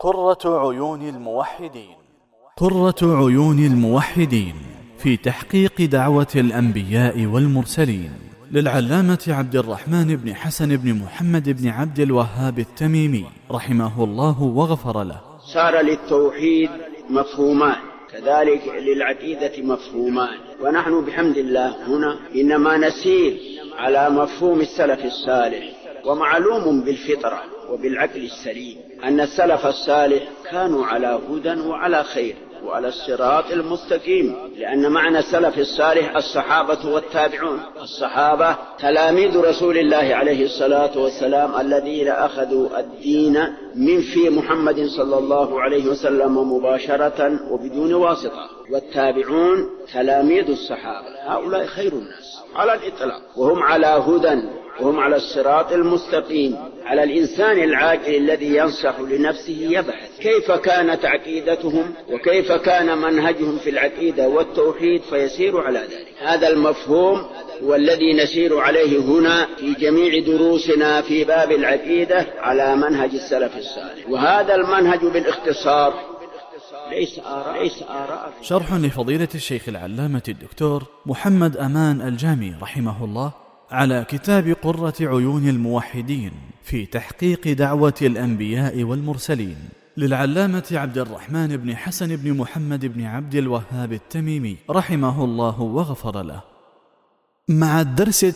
قرة عيون الموحدين. قرة عيون الموحدين في تحقيق دعوة الأنبياء والمرسلين، للعلامة عبد الرحمن بن حسن بن محمد بن عبد الوهاب التميمي رحمه الله وغفر له. صار للتوحيد مفهومان، كذلك للعقيدة مفهومان، ونحن بحمد الله هنا إنما نسير على مفهوم السلف الصالح. ومعلوم بالفطرة وبالعقل السليم أن السلف الصالح كانوا على هدى وعلى خير وعلى الصراط المستقيم، لأن معنى السلف الصالح الصحابة والتابعون. الصحابة تلاميذ رسول الله عليه الصلاة والسلام الذين أخذوا الدين من في محمد صلى الله عليه وسلم مباشرة وبدون واسطة، والتابعون تلاميذ الصحابة. هؤلاء خير الناس على الإطلاق، وهم على هدى وهم على الصراط المستقيم. على الإنسان العاقل الذي ينصح لنفسه يبحث كيف كانت عقيدتهم وكيف كان منهجهم في العقيدة والتوحيد فيسير على ذلك. هذا المفهوم هو الذي نسير عليه هنا في جميع دروسنا في باب العقيدة على منهج السلف الصالح، وهذا المنهج بالاختصار ليس آراء. شرح لفضيلة الشيخ العلامة الدكتور محمد أمان الجامي رحمه الله على كتاب قرة عيون الموحدين في تحقيق دعوة الأنبياء والمرسلين، للعلامة عبد الرحمن بن حسن بن محمد بن عبد الوهاب التميمي رحمه الله وغفر له. مع الدرس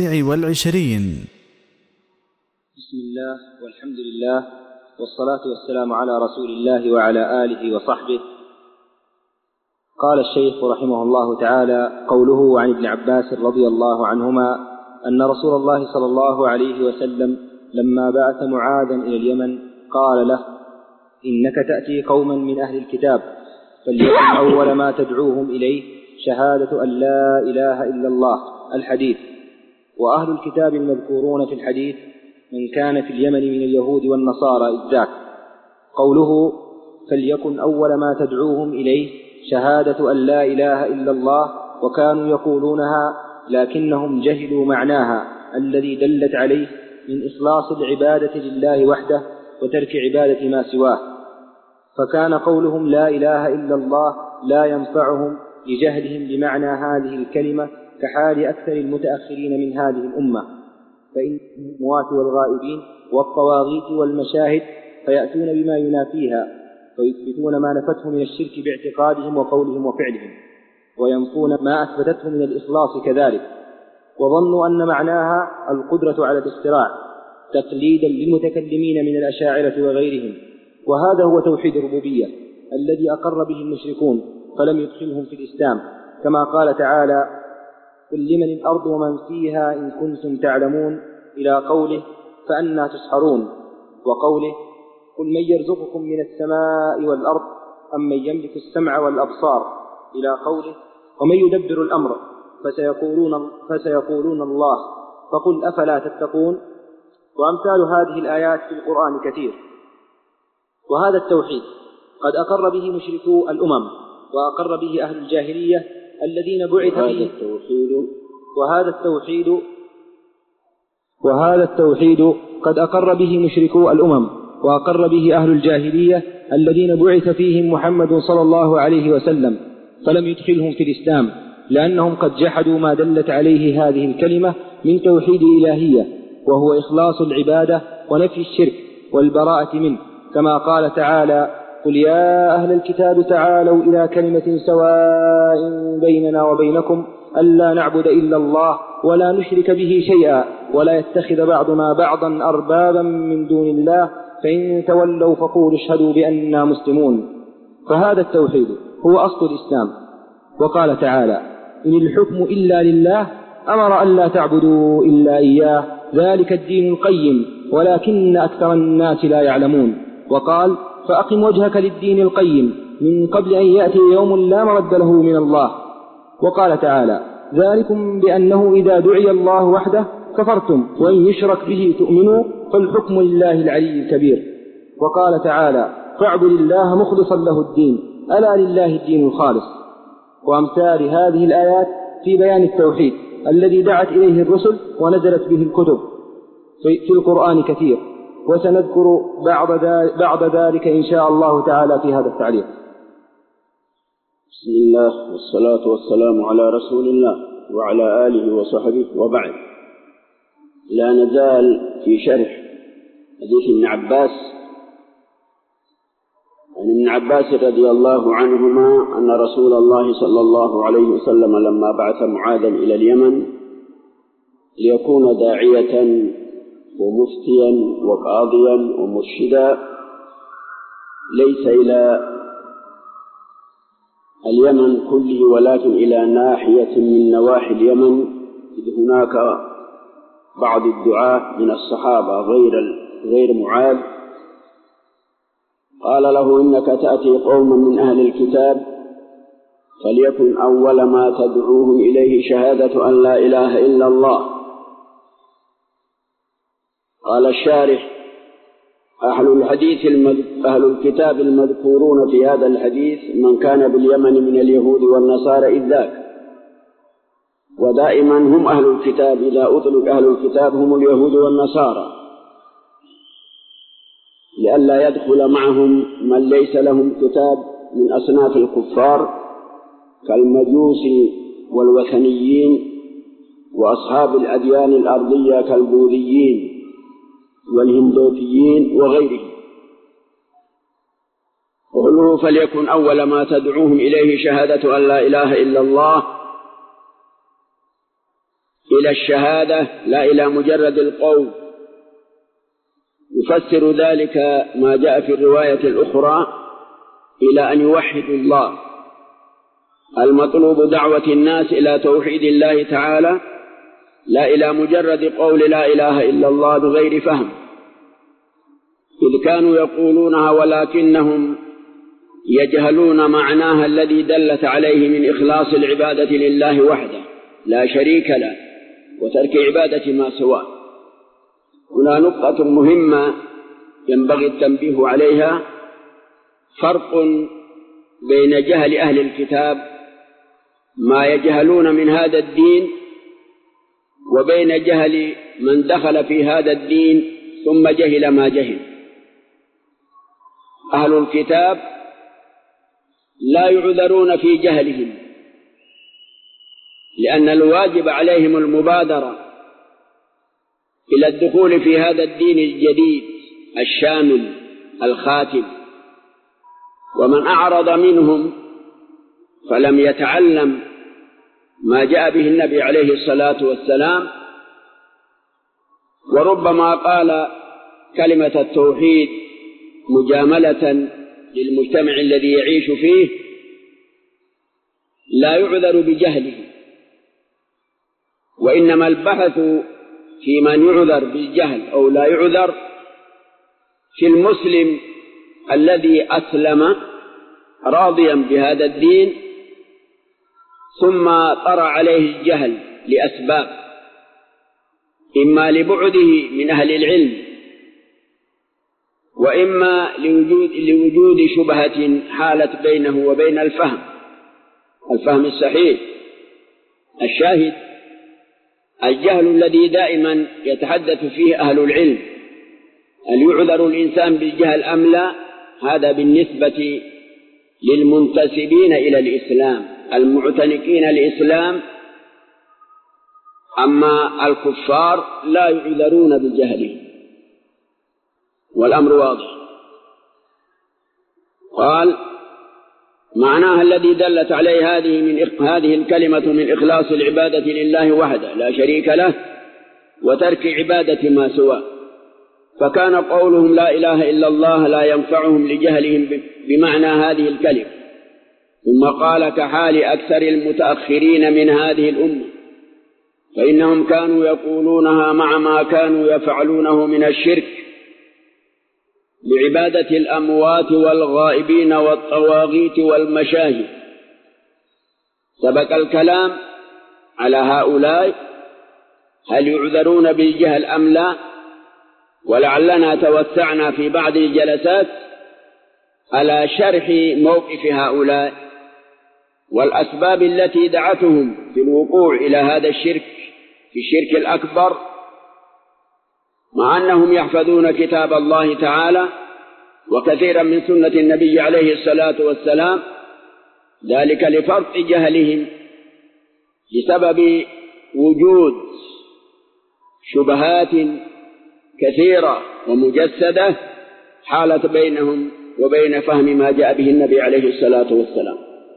29. بسم الله والحمد لله والصلاة والسلام على رسول الله وعلى آله وصحبه. قال الشيخ رحمه الله تعالى: قوله عن ابن عباس رضي الله عنهما أن رسول الله صلى الله عليه وسلم لما بعث معاذا إلى اليمن قال له: إنك تأتي قوما من أهل الكتاب، فليكن أول ما تدعوهم إليه شهادة أن لا إله إلا الله. الحديث. وأهل الكتاب المذكورون في الحديث من كان في اليمن من اليهود والنصارى إذ ذاك. قوله فليكن أول ما تدعوهم إليه شهادة أن لا إله إلا الله، وكانوا يقولونها لكنهم جهلوا معناها الذي دلت عليه من إخلاص العبادة لله وحده وترك عبادة ما سواه، فكان قولهم لا إله إلا الله لا ينفعهم لجهلهم بمعنى هذه الكلمة، كحال أكثر المتأخرين من هذه الأمة، فإن الأموات والغائبين والطواغيت والمشاهد فيأتون بما ينافيها، فيثبتون ما نفته من الشرك باعتقادهم وقولهم وفعلهم، وينفون ما أثبتته من الإخلاص كذلك، وظنوا أن معناها القدرة على الاختراع تقليدا للمتكلمين من الأشاعرة وغيرهم. وهذا هو توحيد الربوبية الذي أقر به المشركون فلم يدخلهم في الإسلام، كما قال تعالى: قل لمن الأرض ومن فيها إن كنتم تعلمون، إلى قوله فأنى تسحرون، وقوله قل من يرزقكم من السماء والأرض أم من يملك السمع والأبصار، إلى قوله ومن يدبر الأمر فسيقولون الله فقل أفلا تتقون. وأمثال هذه الآيات في القرآن كثير. وهذا التوحيد قد أقر به مشركو الأمم وأقر به أهل الجاهلية الذين بعث فيه وهذا التوحيد قد أقر به مشركو الأمم وأقر به أهل الجاهلية الذين بعث فيهم محمد صلى الله عليه وسلم، فلم يدخلهم في الإسلام، لأنهم قد جحدوا ما دلت عليه هذه الكلمة من توحيد الإلهية، وهو إخلاص العبادة ونفي الشرك والبراءة منه، كما قال تعالى: قل يا أهل الكتاب تعالوا إلى كلمة سواء بيننا وبينكم ألا نعبد إلا الله ولا نشرك به شيئا ولا يتخذ بعضنا بعضا أربابا من دون الله فإن تولوا فقولوا اشهدوا بأننا مسلمون. فهذا التوحيد هو أصل الإسلام. وقال تعالى: إن الحكم إلا لله أمر أن لا تعبدوا إلا إياه ذلك الدين القيم ولكن أكثر الناس لا يعلمون. وقال: فأقم وجهك للدين القيم من قبل أن يأتي يوم لا مرد له من الله. وقال تعالى: ذلكم بأنه إذا دعي الله وحده كفرتم وإن يشرك به تؤمنوا فالحكم لله العلي الكبير. وقال تعالى: فاعبد الله مخلصا له الدين ألا لله الدين الخالص. وأمثال هذه الآيات في بيان التوحيد الذي دعت إليه الرسل ونزلت به الكتب في القرآن كثير، وسنذكر بعد ذلك إن شاء الله تعالى في هذا التعليق. بسم الله والصلاة والسلام على رسول الله وعلى آله وصحبه، وبعد. لا نزال في شرح حديث ابن عباس عن ابن عباس رضي الله عنهما أن رسول الله صلى الله عليه وسلم لما بعث معاذا إلى اليمن ليكون داعية ومفتيا وقاضيا ومرشدا ليس إلى اليمن كله ولكن إلى ناحية من نواحي اليمن، إذ هناك بعض الدعاة من الصحابة غير معاذ. قال له: إنك تأتي قوما من أهل الكتاب فليكن أول ما تدعوهم إليه شهادة أن لا إله إلا الله. قال الشارح: أهل الكتاب المذكورون في هذا الحديث من كان باليمن من اليهود والنصارى إذ ذاك، ودائما هم أهل الكتاب، إذا أطلق أهل الكتاب هم اليهود والنصارى، لئلا يدخل معهم من ليس لهم كتاب من أصناف الكفار كالمجوس والوثنيين وأصحاب الأديان الأرضية كالبوذيين والهندوتيين وغيرهم. قوله فليكن أول ما تدعوهم إليه شهادة أن لا إله إلا الله، إلى الشهادة لا إلى مجرد القول. يفسر ذلك ما جاء في الرواية الأخرى إلى أن يوحدوا الله. المطلوب دعوة الناس إلى توحيد الله تعالى، لا إلى مجرد قول لا إله إلا الله بغير فهم، إذ كانوا يقولونها ولكنهم يجهلون معناها الذي دلت عليه من إخلاص العبادة لله وحده لا شريك له وترك عبادة ما سواه. هنا نقطة مهمة ينبغي التنبيه عليها: فرق بين جهل أهل الكتاب ما يجهلون من هذا الدين وبين جهل من دخل في هذا الدين ثم جهل ما جهل. أهل الكتاب لا يعذرون في جهلهم، لأن الواجب عليهم المبادرة إلى الدخول في هذا الدين الجديد الشامل الخاتم. ومن أعرض منهم فلم يتعلم ما جاء به النبي عليه الصلاة والسلام، وربما قال كلمة التوحيد مجاملة للمجتمع الذي يعيش فيه، لا يعذر بجهله، وإنما البحث في من يعذر بالجهل أو لا يعذر في المسلم الذي أسلم راضيا بهذا الدين ثم طرأ عليه الجهل لأسباب، إما لبعده من أهل العلم، وإما لوجود شبهة حالت بينه وبين الفهم الصحيح. الشاهد الجهل الذي دائما يتحدث فيه أهل العلم، هل يعذر الإنسان بالجهل أم لا؟ هذا بالنسبة للمنتسبين إلى الإسلام المعتنقين الإسلام، أما الكفار لا يعذرون بجهلهم، والأمر واضح. قال: معناها الذي دلت عليه هذه الكلمة من إخلاص العبادة لله وحده لا شريك له وترك عبادة ما سواه. فكان قولهم لا إله إلا الله لا ينفعهم لجهلهم بمعنى هذه الكلمة. ثم قال: كحال أكثر المتأخرين من هذه الأمة، فإنهم كانوا يقولونها مع ما كانوا يفعلونه من الشرك بعبادة الأموات والغائبين والطواغيت والمشاهد. سبق الكلام على هؤلاء هل يعذرون بالجهل أم لا، ولعلنا توسعنا في بعض الجلسات على شرح موقف هؤلاء والأسباب التي دعتهم في الوقوع إلى هذا الشرك، في الشرك الأكبر، مع أنهم يحفظون كتاب الله تعالى وكثيرا من سنة النبي عليه الصلاة والسلام، ذلك لفرط جهلهم بسبب وجود شبهات كثيرة ومجسدة حالت بينهم وبين فهم ما جاء به النبي عليه الصلاة والسلام،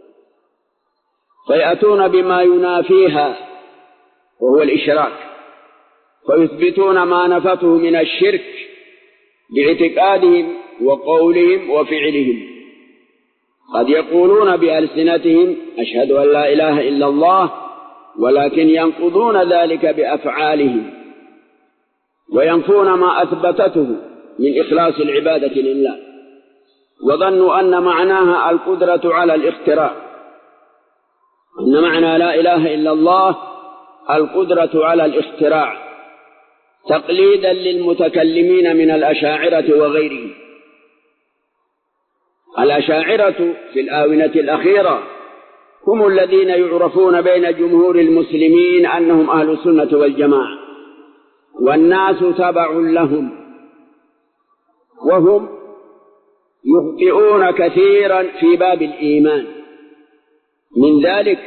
فيأتون بما ينافيها وهو الإشراك، فيثبتون ما نفته من الشرك باعتقادهم وقولهم وفعلهم. قد يقولون بألسنتهم أشهد أن لا إله إلا الله، ولكن ينقضون ذلك بأفعالهم وينفون ما أثبتته من إخلاص العبادة لله، وظنوا أن معناها القدرة على الاختراع، أن معنى لا إله إلا الله القدرة على الاختراع، تقليدا للمتكلمين من الأشاعرة وغيرهم. الأشاعرة في الآونة الأخيرة هم الذين يعرفون بين جمهور المسلمين أنهم أهل السنة والجماعة، والناس تبع لهم، وهم يخطئون كثيرا في باب الإيمان. من ذلك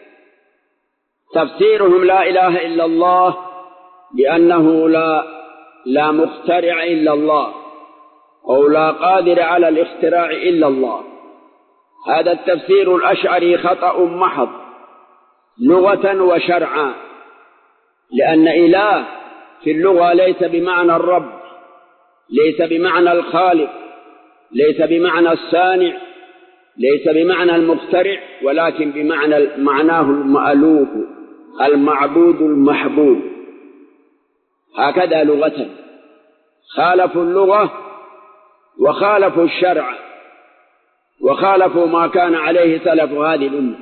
تفسيرهم لا إله إلا الله بأنه لا مخترع إلا الله، أو لا قادر على الاختراع إلا الله. هذا التفسير الأشعري خطأ محض لغة وشرعا، لأن إله في اللغة ليس بمعنى الرب، ليس بمعنى الخالق، ليس بمعنى الصانع، ليس بمعنى المخترع، ولكن بمعنى معناه المألوف، المعبود المحبوب. هكذا لغة. خالفوا اللغة وخالفوا الشرع وخالفوا ما كان عليه سلف هذه الأمة.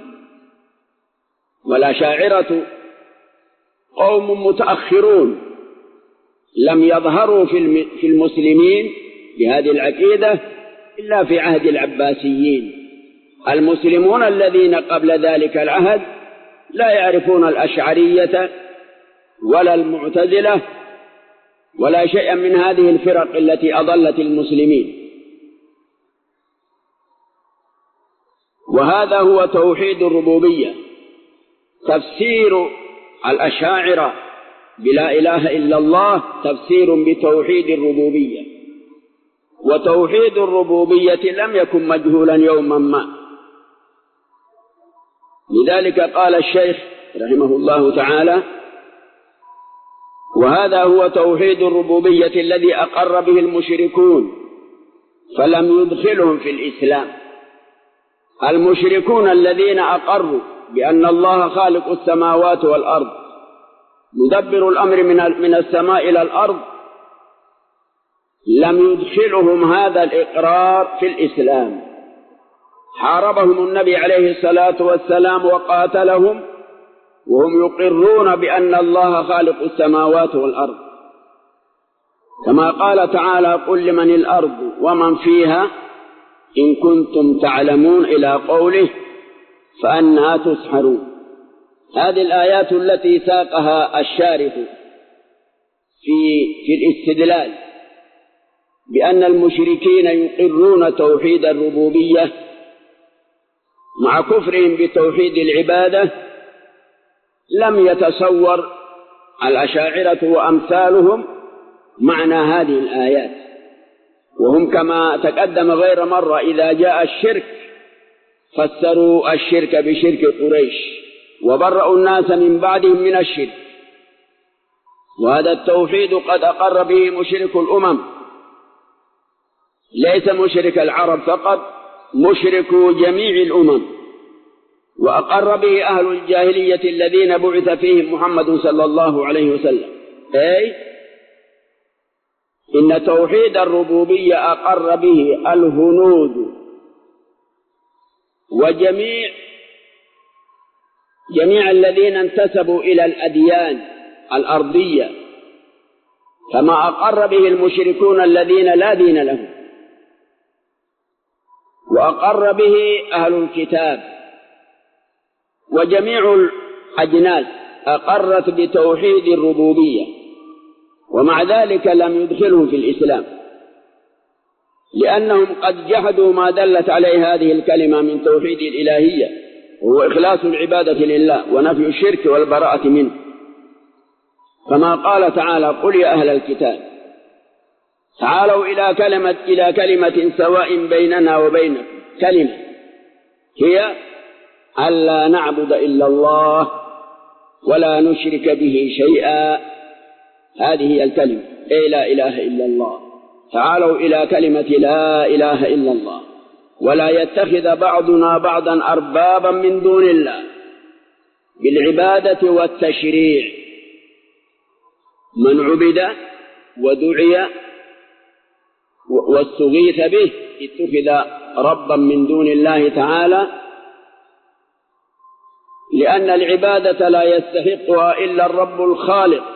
والأشاعرة قوم متأخرون لم يظهروا في المسلمين بهذه العقيدة إلا في عهد العباسيين. المسلمون الذين قبل ذلك العهد لا يعرفون الأشعرية ولا المعتزلة ولا شيئا من هذه الفرق التي أضلت المسلمين. وهذا هو توحيد الربوبية. تفسير الأشاعرة بلا إله إلا الله تفسير بتوحيد الربوبية، وتوحيد الربوبية لم يكن مجهولا يوما ما. لذلك قال الشيخ رحمه الله تعالى: وهذا هو توحيد الربوبية الذي أقر به المشركون فلم يدخلهم في الإسلام. المشركون الذين أقروا بأن الله خالق السماوات والأرض مدبر الأمر من السماء إلى الأرض لم يدخلهم هذا الإقرار في الإسلام. حاربهم النبي عليه الصلاة والسلام وقاتلهم وهم يقرون بأن الله خالق السماوات والأرض، كما قال تعالى: قل لمن الأرض ومن فيها إن كنتم تعلمون، إلى قوله: فأنى تسحرون. هذه الآيات التي ساقها الشارح في الاستدلال بأن المشركين يقرون توحيد الربوبية مع كفرهم بتوحيد العبادة، لم يتصور الأشاعرة وأمثالهم معنى هذه الآيات، وهم كما تقدم غير مرة إذا جاء الشرك فسروا الشرك بشرك قريش وبرأوا الناس من بعدهم من الشرك. وهذا التوحيد قد أقر به مشرك الأمم، ليس مشرك العرب فقط، مشرك جميع الأمم، وأقر به أهل الجاهلية الذين بعث فيهم محمد صلى الله عليه وسلم. أي إن توحيد الربوبية أقر به الهنود وجميع الذين انتسبوا إلى الأديان الأرضية، كما أقر به المشركون الذين لا دين لهم، وأقر به أهل الكتاب، وجميع الأجناس أقرت بتوحيد الربوبية. ومع ذلك لم يدخلهم في الإسلام، لأنهم قد جحدوا ما دلت عليه هذه الكلمة من توحيد الإلهية، وهو إخلاص العبادة لله ونفي الشرك والبراءة منه، كما قال تعالى: قل يا أهل الكتاب تعالوا إلى كلمة سواء بيننا وبينكم، كلمة هي ألا نعبد إلا الله ولا نشرك به شيئا. هذه هي الكلمة، أي لا إله إلا الله. تعالوا إلى كلمة لا إله إلا الله، ولا يتخذ بعضنا بعضا أربابا من دون الله بالعبادة والتشريع. من عبد ودعي واستغيث به اتخذ ربا من دون الله تعالى، لأن العبادة لا يستحقها إلا الرب الخالق.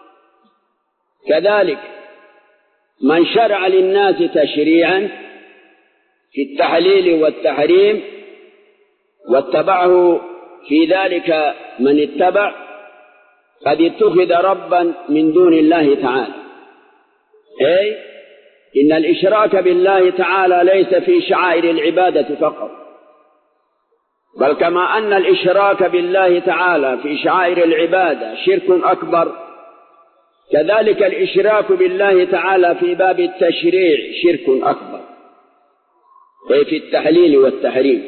كذلك من شرع للناس تشريعا في التحليل والتحريم واتبعه في ذلك من اتبع، قد اتخذ ربا من دون الله تعالى. أي إن الإشراك بالله تعالى ليس في شعائر العبادة فقط، بل كما أن الإشراك بالله تعالى في شعائر العبادة شرك أكبر، كذلك الإشراك بالله تعالى في باب التشريع شرك أكبر، أي في التحليل والتحريم.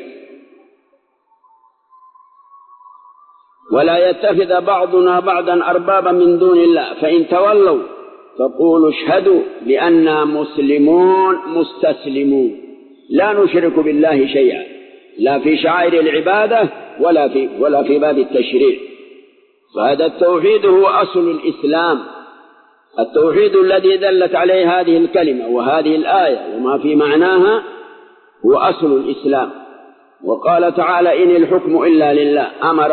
ولا يتخذ بعضنا بعضا أربابا من دون الله، فإن تولوا فقولوا اشهدوا بأننا مسلمون مستسلمون، لا نشرك بالله شيئا، لا في شعائر العبادة ولا في باب التشريع. فهذا التوحيد هو أصل الإسلام، التوحيد الذي دلت عليه هذه الكلمة وهذه الآية وما في معناها هو أصل الإسلام. وقال تعالى: إن الحكم إلا لله،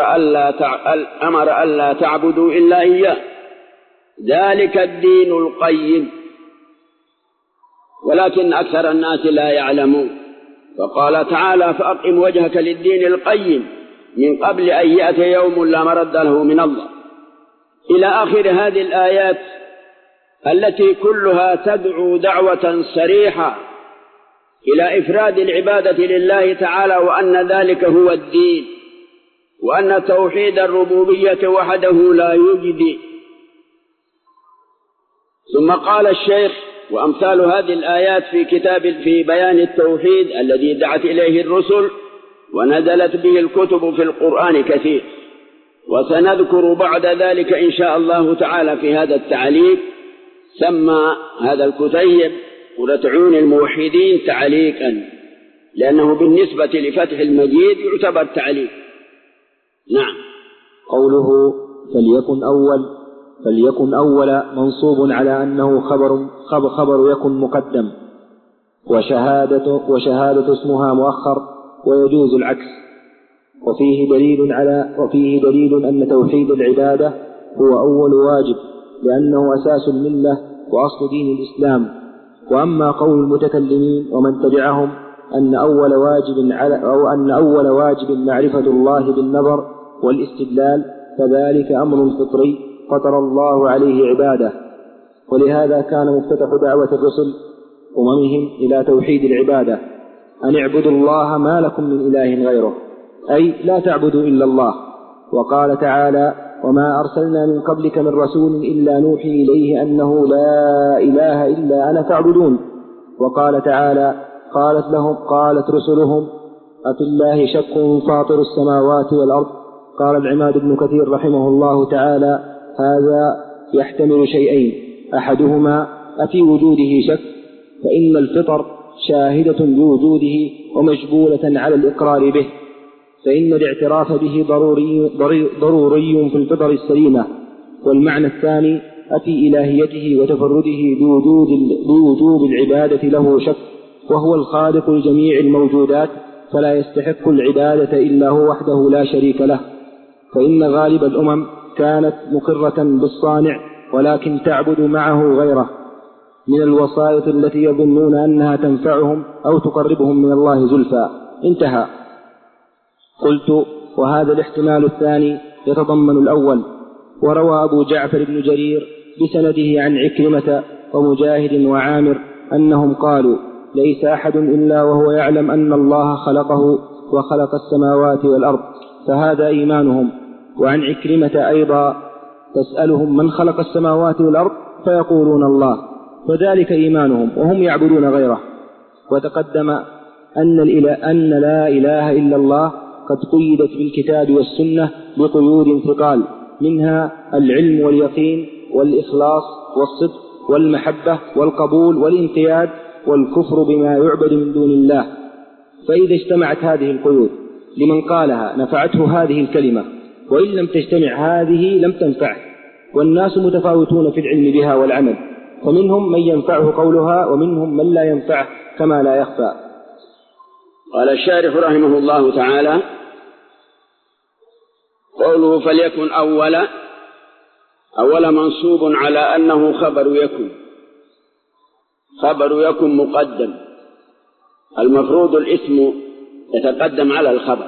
أمر ألا تعبدوا إلا إياه، ذلك الدين القيم، ولكن أكثر الناس لا يعلمون. فقال تعالى: فأقم وجهك للدين القيم من قبل أن يأتي يوم لا مرد له من الله، إلى آخر هذه الآيات التي كلها تدعو دعوة صريحة إلى إفراد العبادة لله تعالى، وأن ذلك هو الدين، وأن توحيد الربوبية وحده لا يجدي. ثم قال الشيخ: وأمثال هذه الآيات في بيان التوحيد الذي دعت إليه الرسل ونزلت به الكتب في القرآن كثير، وسنذكر بعد ذلك إن شاء الله تعالى في هذا التعليق. سمى هذا الكتيب قرة عيون الموحدين تعليقا، لأنه بالنسبة لفتح المجيد يعتبر تعليق. نعم. قوله فليكن أول منصوب على أنه خبر يكن مقدم، وشهادة اسمها مؤخر، ويجوز العكس. وفيه دليل أن توحيد العبادة هو أول واجب، لأنه أساس الملة وأصل دين الإسلام. وأما قول المتكلمين ومن تبعهم أن أول واجب معرفة الله بالنظر والاستدلال، فذلك أمر فطري فطر الله عليه عباده. ولهذا كان مفتتح دعوة الرسل أممهم إلى توحيد العبادة: أن اعبدوا الله ما لكم من إله غيره، أي لا تعبدوا إلا الله. وقال تعالى: وما أرسلنا من قبلك من رسول إلا نوحي إليه أنه لا إله إلا أنا فاعبدون. وقال تعالى: قالت رسلهم أفي الله شك فاطر السماوات والأرض. قال العماد بن كثير رحمه الله تعالى: هذا يحتمل شيئين: أحدهما أفي وجوده شك، فإن الفطر شاهدة بوجوده ومجبولة على الإقرار به، فإن الاعتراف به ضروري في الفطر السليمة. والمعنى الثاني: أفي إلهيته وتفرده بوجوب العبادة له شك، وهو الخالق لجميع الموجودات، فلا يستحق العبادة إلا هو وحده لا شريك له. فإن غالب الأمم كانت مقرة بالصانع، ولكن تعبد معه غيره من الوسائط التي يظنون أنها تنفعهم أو تقربهم من الله زلفى. انتهى. قلت: وهذا الاحتمال الثاني يتضمن الأول. وروى أبو جعفر بن جرير بسنده عن عكرمة ومجاهد وعامر أنهم قالوا: ليس أحد إلا وهو يعلم أن الله خلقه وخلق السماوات والأرض، فهذا إيمانهم. وعن عكرمة أيضا: تسألهم من خلق السماوات والأرض فيقولون الله، فذلك إيمانهم وهم يعبدون غيره. وتقدم أن لا إله إلا الله قد قيدت بالكتاب والسنة بقيود ثقال، منها العلم واليقين والإخلاص والصدق والمحبة والقبول والانقياد والكفر بما يعبد من دون الله. فإذا اجتمعت هذه القيود لمن قالها نفعته هذه الكلمة، وإن لم تجتمع هذه لم تنفعه. والناس متفاوتون في العلم بها والعمل، فمنهم من ينفعه قولها ومنهم من لا ينفعه كما لا يخفى. قال الشارح رحمه الله تعالى: قوله فليكن أول منصوب على أنه خبر يكن. خبر يكن مقدم، المفروض الاسم يتقدم على الخبر،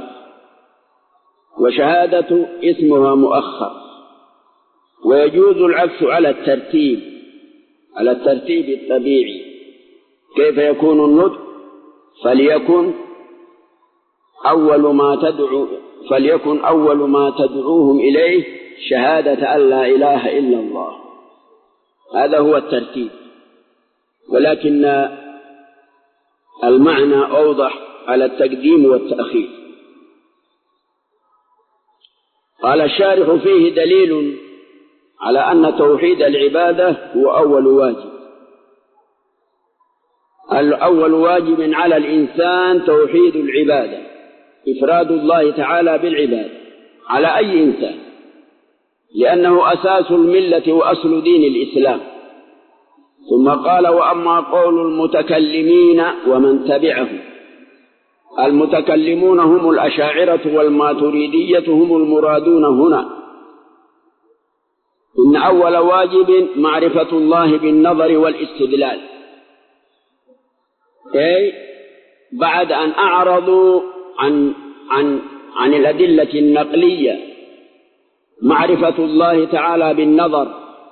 وشهادة اسمها مؤخر، ويجوز العكس على الترتيب الطبيعي. كيف يكون النطق؟ فليكن أول ما تدعوهم إليه شهادة أن لا إله إلا الله. هذا هو الترتيب، ولكن المعنى أوضح على التقديم والتأخير. قال الشارح: فيه دليل على أن توحيد العبادة هو أول واجب. الأول واجب على الإنسان توحيد العبادة، إفراد الله تعالى بالعبادة على أي إنسان، لأنه أساس الملة وأصل دين الإسلام. ثم قال: وأما قول المتكلمين ومن تبعهم. المتكلمون هم الأشاعرة والماتريدية، هم المرادون هنا. إن أول واجب معرفة الله بالنظر والاستدلال، أي بعد أن أعرضوا عن الأدلة النقلية معرفة الله تعالى بالنظر،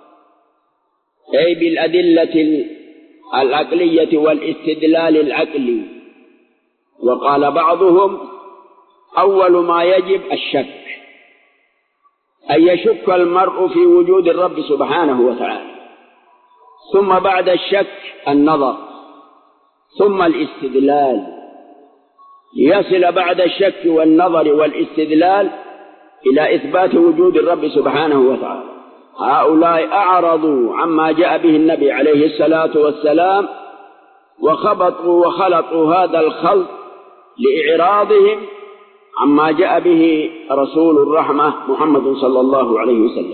أي بالأدلة العقلية والاستدلال العقلي. وقال بعضهم: أول ما يجب الشك، أن يشك المرء في وجود الرب سبحانه وتعالى، ثم بعد الشك النظر، ثم الاستدلال، ليصل بعد الشك والنظر والاستدلال إلى إثبات وجود الرب سبحانه وتعالى. هؤلاء أعرضوا عما جاء به النبي عليه الصلاة والسلام، وخبطوا وخلطوا هذا الخلط لإعراضهم عما جاء به رسول الرحمة محمد صلى الله عليه وسلم.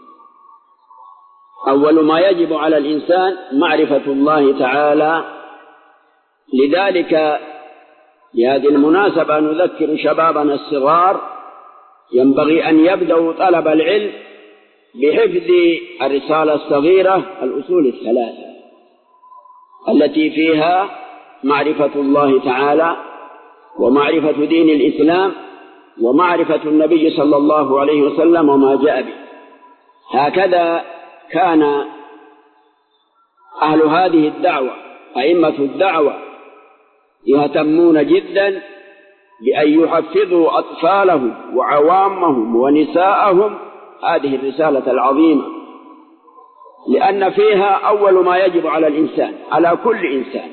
أول ما يجب على الإنسان معرفة الله تعالى. لذلك بهذه المناسبة نذكر شبابنا الصغار ينبغي أن يبدأوا طلب العلم بحفظ الرسالة الصغيرة الأصول الثلاثة التي فيها معرفة الله تعالى، ومعرفة دين الإسلام، ومعرفة النبي صلى الله عليه وسلم وما جاء به. هكذا كان أهل هذه الدعوة، أئمة الدعوة، يهتمون جدا بأن يحفظوا أطفالهم وعوامهم ونساءهم هذه الرسالة العظيمة، لأن فيها أول ما يجب على الإنسان، على كل إنسان.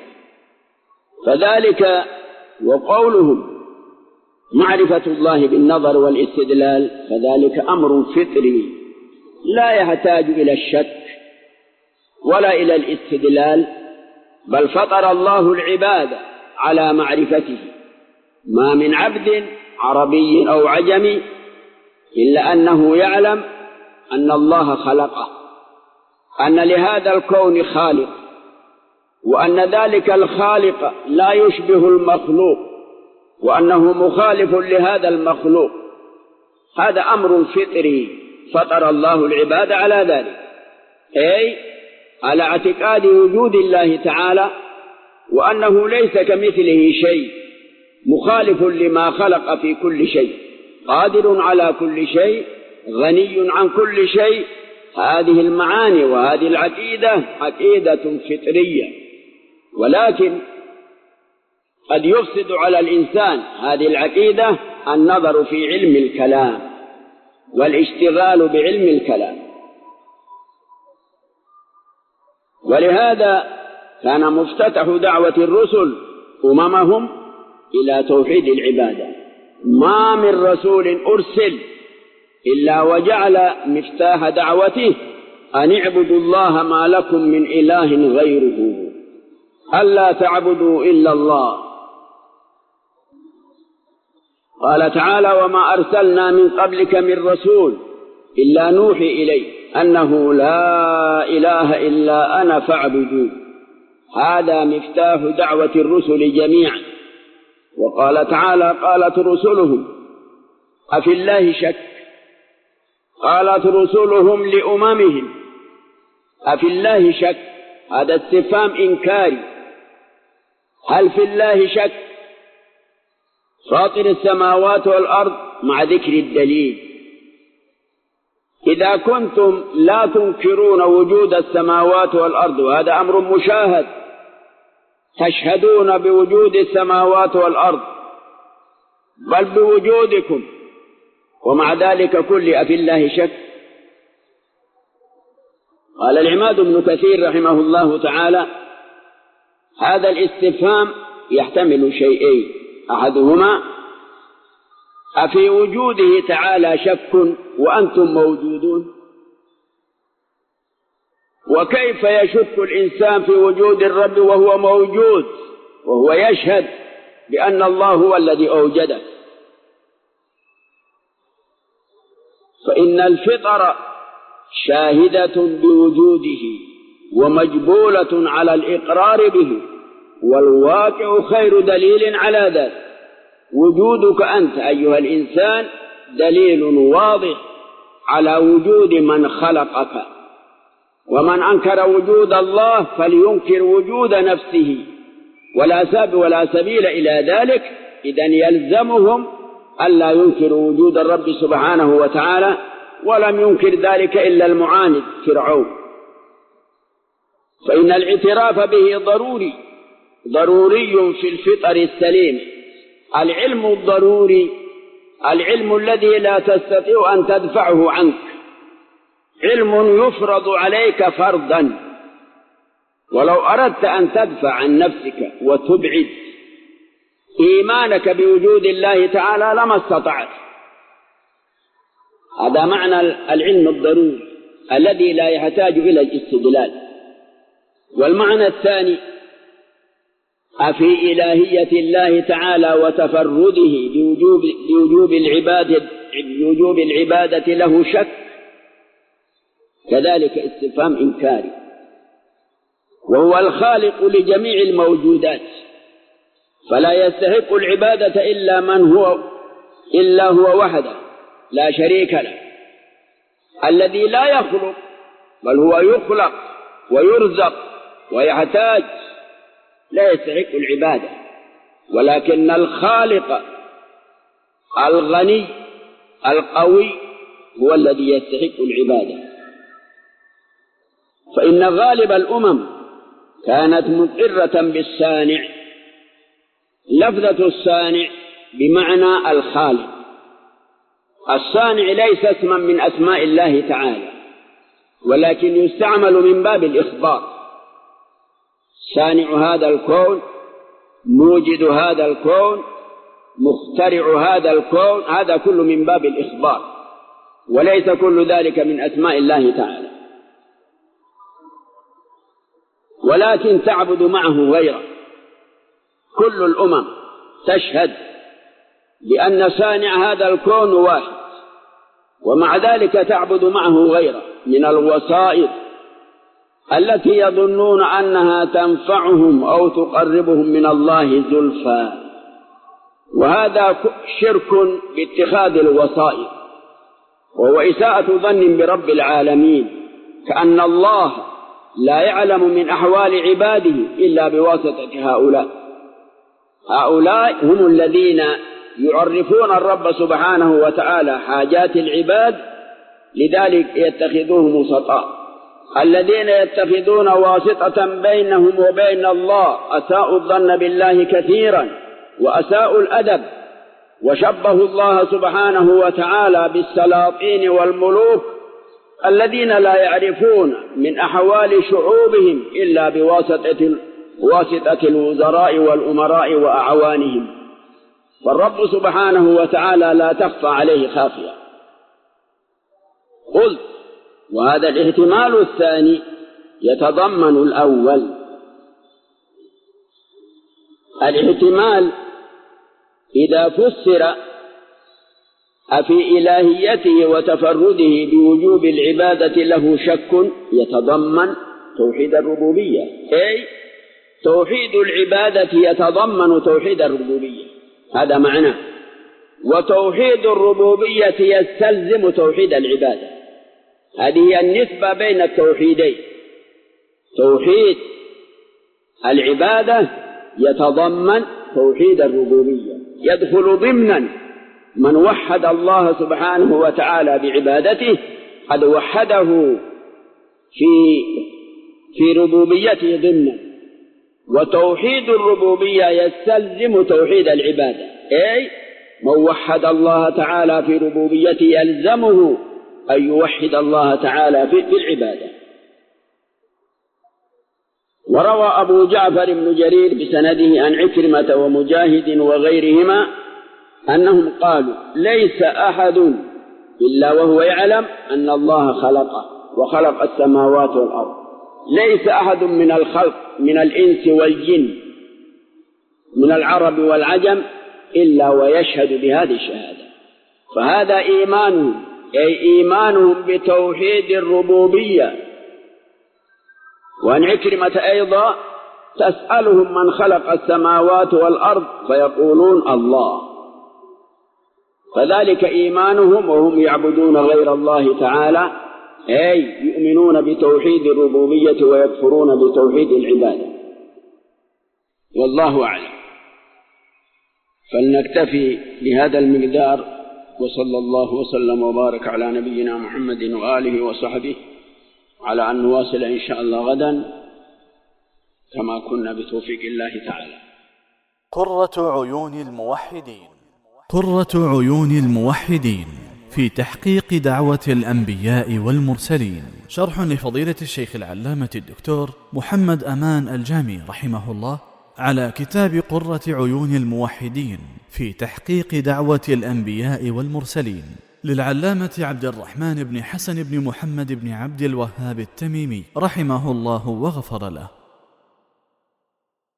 فذلك وقولهم معرفة الله بالنظر والاستدلال، فذلك أمر فطري لا يحتاج إلى الشك ولا إلى الاستدلال، بل فطر الله العباد على معرفته. ما من عبد عربي أو عجمي إلا أنه يعلم أن الله خلقه، أن لهذا الكون خالق، وأن ذلك الخالق لا يشبه المخلوق، وأنه مخالف لهذا المخلوق. هذا أمر فطري فطر الله العباد على ذلك، أي على اعتقاد وجود الله تعالى، وأنه ليس كمثله شيء، مخالف لما خلق في كل شيء، قادر على كل شيء، غني عن كل شيء، هذه المعاني وهذه العقيدة عقيدة فطرية، ولكن قد يفسد على الإنسان هذه العقيدة النظر في علم الكلام والاشتغال بعلم الكلام. ولهذا كان مفتتح دعوة الرسل أممهم إلى توحيد العبادة. ما من رسول أرسل إلا وجعل مفتاح دعوته أن اعبدوا الله ما لكم من إله غيره، ألا تعبدوا إلا الله. قال تعالى: وما أرسلنا من قبلك من رسول إلا نوحي إليه أنه لا إله إلا أنا فاعبدوا. هذا مفتاح دعوة الرسل جميعا. وقال تعالى: قالت رسلهم أفي الله شك. قالت رسلهم لأممهم أفي الله شك. هذا استفهام إنكاري. هل في الله شك؟ فاطر السماوات والأرض مع ذكر الدليل. إذا كنتم لا تنكرون وجود السماوات والأرض، وهذا أمر مشاهد، تشهدون بوجود السماوات والأرض بل بوجودكم، ومع ذلك كل أفي الله شك. قال العماد بن كثير رحمه الله تعالى: هذا الاستفهام يحتمل شيئين: أحدهما أفي وجوده تعالى شك وأنتم موجودون؟ وكيف يشك الإنسان في وجود الرب وهو موجود، وهو يشهد بأن الله هو الذي أوجده؟ فإن الفطر شاهدة بوجوده ومجبولة على الإقرار به، والواقع خير دليل على ذلك. وجودك أنت أيها الإنسان دليل واضح على وجود من خلقك، ومن أنكر وجود الله فلينكر وجود نفسه، ولا سبيل إلى ذلك. إذن يلزمهم ألا ينكروا وجود الرب سبحانه وتعالى، ولم ينكر ذلك إلا المعاند فرعون. فإن الاعتراف به ضروري في الفطر السليم. العلم الضروري، العلم الذي لا تستطيع أن تدفعه عنك، علم يفرض عليك فرضا، ولو أردت أن تدفع عن نفسك وتبعد إيمانك بوجود الله تعالى لما استطعت. هذا معنى العلم الضروري الذي لا يحتاج إلى الاستدلال. والمعنى الثاني: أفي إلهية الله تعالى وتفرده بوجوب العبادة له شك؟ كذلك استفهام إنكاري. وهو الخالق لجميع الموجودات، فلا يستحق العبادة إلا هو وحده لا شريك له، الذي لا يخلق بل هو يخلق ويرزق ويحتاج، لا يستحق العبادة. ولكن الخالق الغني القوي هو الذي يستحق العبادة. فإن غالب الأمم كانت مقرة بالصانع. لفظة الصانع بمعنى الخالق. الصانع ليس اسما من أسماء الله تعالى، ولكن يستعمل من باب الإخبار. صانع هذا الكون، موجد هذا الكون، مخترع هذا الكون، هذا كل من باب الإخبار، وليس كل ذلك من أسماء الله تعالى. ولكن تعبد معه غيره. كل الأمم تشهد بأن صانع هذا الكون واحد، ومع ذلك تعبد معه غيره من الوسائط التي يظنون أنها تنفعهم أو تقربهم من الله زلفى. وهذا شرك باتخاذ الوسائط، وهو إساءة ظن برب العالمين، كأن الله لا يعلم من أحوال عباده إلا بواسطة هؤلاء. هؤلاء هم الذين يعرفون الرب سبحانه وتعالى حاجات العباد لذلك يتخذوهم وسطاء. الذين يتخذون واسطة بينهم وبين الله أساءوا الظن بالله كثيرا وأساءوا الأدب، وشبهوا الله سبحانه وتعالى بالسلاطين والملوك الذين لا يعرفون من أحوال شعوبهم إلا بواسطة الوزراء والأمراء وأعوانهم. فالرب سبحانه وتعالى لا تخفى عليه خافية. قلت وهذا الاحتمال الثاني يتضمن الأول. الاحتمال إذا فسر أفي إلهيته وتفرده بوجوب العبادة له شك يتضمن توحيد الربوبية، أي توحيد العبادة يتضمن توحيد الربوبية، هذا معناه. وتوحيد الربوبية يستلزم توحيد العبادة، هذه هي النسبة بين التوحيدين. توحيد العبادة يتضمن توحيد الربوبية، يدخل ضمنا من وحد الله سبحانه وتعالى بعبادته قد وحده في ربوبيته ضمنا. وتوحيد الربوبية يستلزم توحيد العبادة، أي من وحد الله تعالى في ربوبيته يلزمه أن يوحد الله تعالى في العبادة. وروى أبو جعفر بن جرير بسنده عن عكرمة ومجاهد وغيرهما أنهم قالوا ليس أحد إلا وهو يعلم أن الله خلقه وخلق السماوات والأرض، ليس أحد من الخلق من الإنس والجن من العرب والعجم إلا ويشهد بهذه الشهادة. فهذا إيمانهم، أي إيمانهم بتوحيد الربوبية. وعن عكرمة أيضا تسألهم من خلق السماوات والأرض فيقولون الله، فذلك إيمانهم وهم يعبدون غير الله تعالى، أي يؤمنون بتوحيد الربوبية ويكفرون بتوحيد العبادة. والله أعلم. فلنكتفي بهذا المقدار، وصلى الله وسلم وبارك على نبينا محمد وآله وصحبه، على أن نواصل إن شاء الله غدا كما كنا بتوفيق الله تعالى. قرة عيون الموحدين. قرة عيون الموحدين في تحقيق دعوة الأنبياء والمرسلين، شرح لفضيلة الشيخ العلامة الدكتور محمد أمان الجامي رحمه الله على كتاب قرة عيون الموحدين في تحقيق دعوة الأنبياء والمرسلين للعلامة عبد الرحمن بن حسن بن محمد بن عبد الوهاب التميمي رحمه الله وغفر له.